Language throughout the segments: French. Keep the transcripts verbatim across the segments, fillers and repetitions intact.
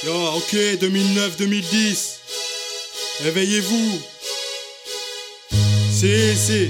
Yo, ok, deux mille neuf deux mille dix. Éveillez-vous. Si, si.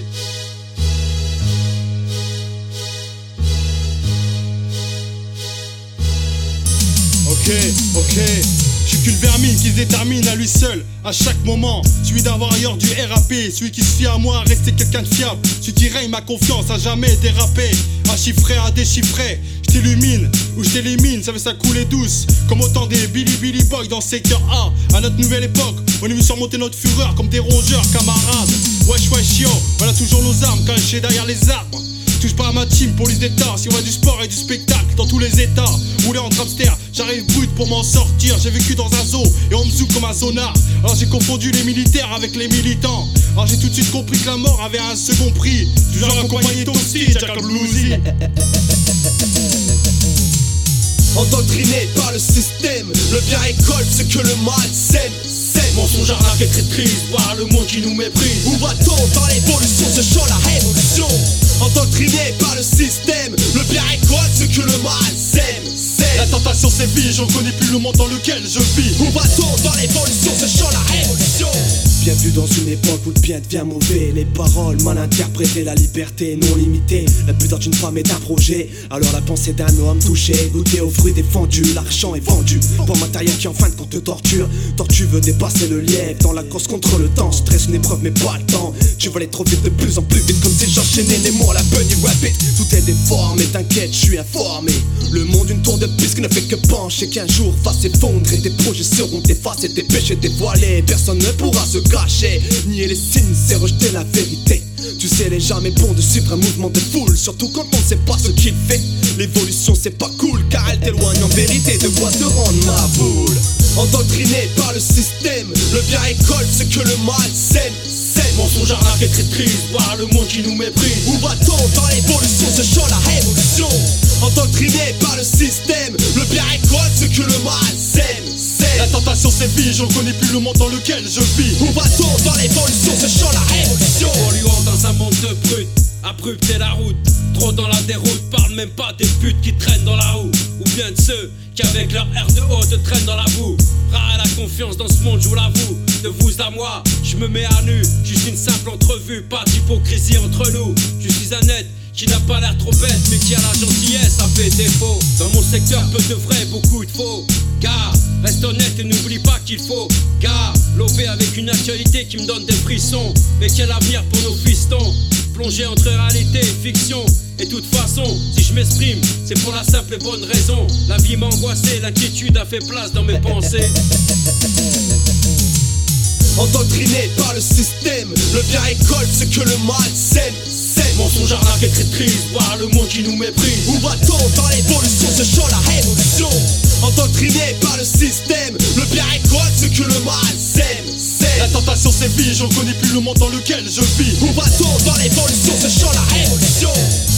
Ok, ok. Je suis qu'une vermine qui se détermine à lui seul, à chaque moment. Celui d'avoir ailleurs du R A P, celui qui se fie à moi, à rester quelqu'un de fiable. Celui qui règne ma confiance, à jamais déraper. À chiffrer, à déchiffrer. Je t'illumine ou je t'élimine, ça veut ça couler douce. Comme autant des Billy Billy Boy dans secteur A. À notre nouvelle époque, on est venu surmonter notre fureur comme des rongeurs, camarades. Wesh wesh yo, voilà toujours nos armes cachées derrière les arbres. Touche pas à ma team, police d'état. Si on a du sport et du spectacle dans tous les états. Rouler en drapster, j'arrive brut pour m'en sortir. J'ai vécu dans un zoo et on me zouk comme un sonar. Alors j'ai confondu les militaires avec les militants. Alors j'ai tout de suite compris que la mort avait un second prix. Du genre accompagné ton style, Jack Bluesy. Endoctriné par le système, le bien récolte ce que le mal sème. Mensonge, arnaque et traîtrise, voir le monde qui nous méprise. Où va-t-on dans l'évolution, ce champ la révolution? Endoctriné par le système, le bien récolte ce que le mal sème. La tentation sévit, j'en connais plus le monde dans lequel je vis. Où va-t-on dans l'évolution, ce champ la révolution? Bienvenue dans une époque où le bien devient mauvais. Les paroles mal interprétées, la liberté non limitée. La pudeur d'une femme est un projet, alors la pensée d'un homme touché, goûté aux fruits défendus. L'argent est vendu pour matériel qui en fin de compte te torture. Toi tu veux dépasser le lièvre dans la course contre le temps. Stress une épreuve mais pas le temps. Tu veux aller trop vite, de plus en plus vite, comme si j'enchaînais les mots à la bunny rabbit. Tout est déformé, t'inquiète, je suis informé. Le monde une tour de piste qui ne fait que pencher, qu'un jour va s'effondrer. Tes projets seront effacés, tes péchés dévoilés. Personne ne pourra se cacher. Nier les signes, c'est rejeter la vérité. Tu sais, il est jamais bon de suivre un mouvement de foule, surtout quand on sait pas ce qu'il fait. L'évolution c'est pas cool, car elle t'éloigne en vérité de quoi te rendre ma boule. Endoctriné par le système, le bien récolte ce que le mal sème. Mensonge, arnaque et traîtrise, voir le monde qui nous méprise. Où va-t-on dans l'évolution, ce champ la révolution? Endoctriné par le système, le bien récolte ce que le mal sème. La tentation sévit, j'en connais plus le monde dans lequel je vis. Où va-t-on dans l'évolution, ce champ la révolution? Polluant dans un monde de brutes, abrupter la route. Trop dans la déroute, parle même pas des putes qui traînent dans la roue. Ou bien de ceux qui avec leur R deux O te traînent dans la boue. Rare à la confiance dans ce monde, je vous l'avoue. De vous à moi, je me mets à nu. Juste une simple entrevue, pas d'hypocrisie entre nous. Je suis un être qui n'a pas l'air trop bête, mais qui a la gentillesse, ça fait défaut. Dans mon secteur, peu de vrai, beaucoup de faux. Car, reste honnête et n'oublie pas qu'il faut. Car, lover avec une actualité qui me donne des frissons. Mais quel avenir pour nos fistons? Plongé entre réalité et fiction. Et toute façon, si je m'exprime, c'est pour la simple et bonne raison. La vie m'a angoissé, l'inquiétude a fait place dans mes pensées. Endoctriné par le système, le bien récolte ce que le mal sème. Mensonge, arnaque et traîtrise, voir le monde qui nous méprise. Où va-t-on dans l'évolution, ce champ la révolution? Endoctriné par le système, le bien récolte ce que le mal sème. La tentation sévit, j'en connais plus le monde dans lequel je vis. Où va-t-on dans l'évolution, ce champ la révolution?